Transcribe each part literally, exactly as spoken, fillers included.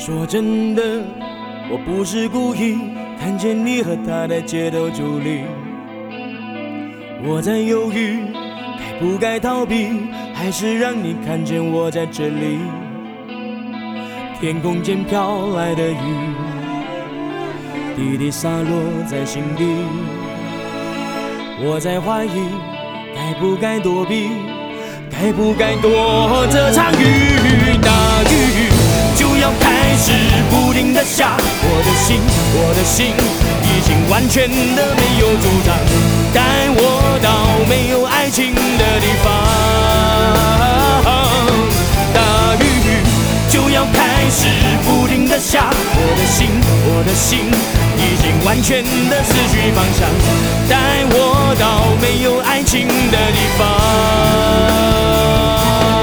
说真的，我不是故意看见你和他在街头伫立，我在犹豫该不该逃避，还是让你看见我在这里。天空间飘来的雨，滴滴洒落在心底，我在怀疑该不该躲避，该不该躲这场雨。大雨就要开始不停地下，我的心，我的心已经完全的没有主张，带我到没有爱情的地方。大雨就要开始不停地下，我的心，我的心已经完全的失去方向，带我到没有爱情的地方。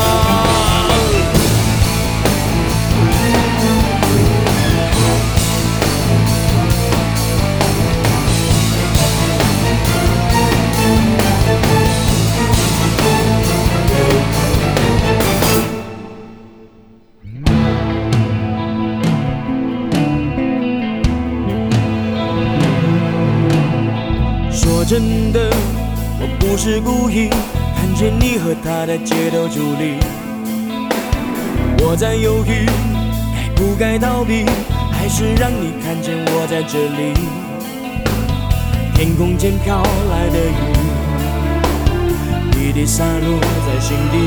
说真的，我不是故意看见你和他在街头伫立，我在犹豫该不该逃避，还是让你看见我在这里。天空间飘来的雨，滴滴洒落在心底，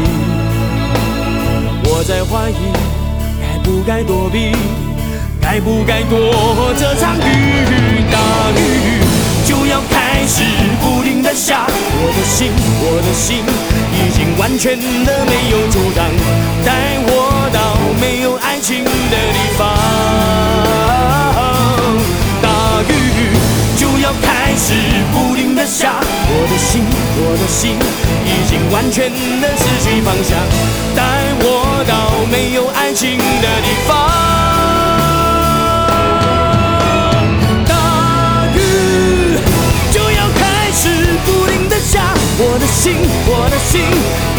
我在怀疑该不该躲避，该不该躲这场雨。大雨就要开始不停地下，我的心，我的心已经完全的没有阻挡，带我到没有爱情的地方。大雨就要开始不停地下，我的心，我的心已经完全的失去方向，带我到没有爱情的地方。不停地下，我的心，我的心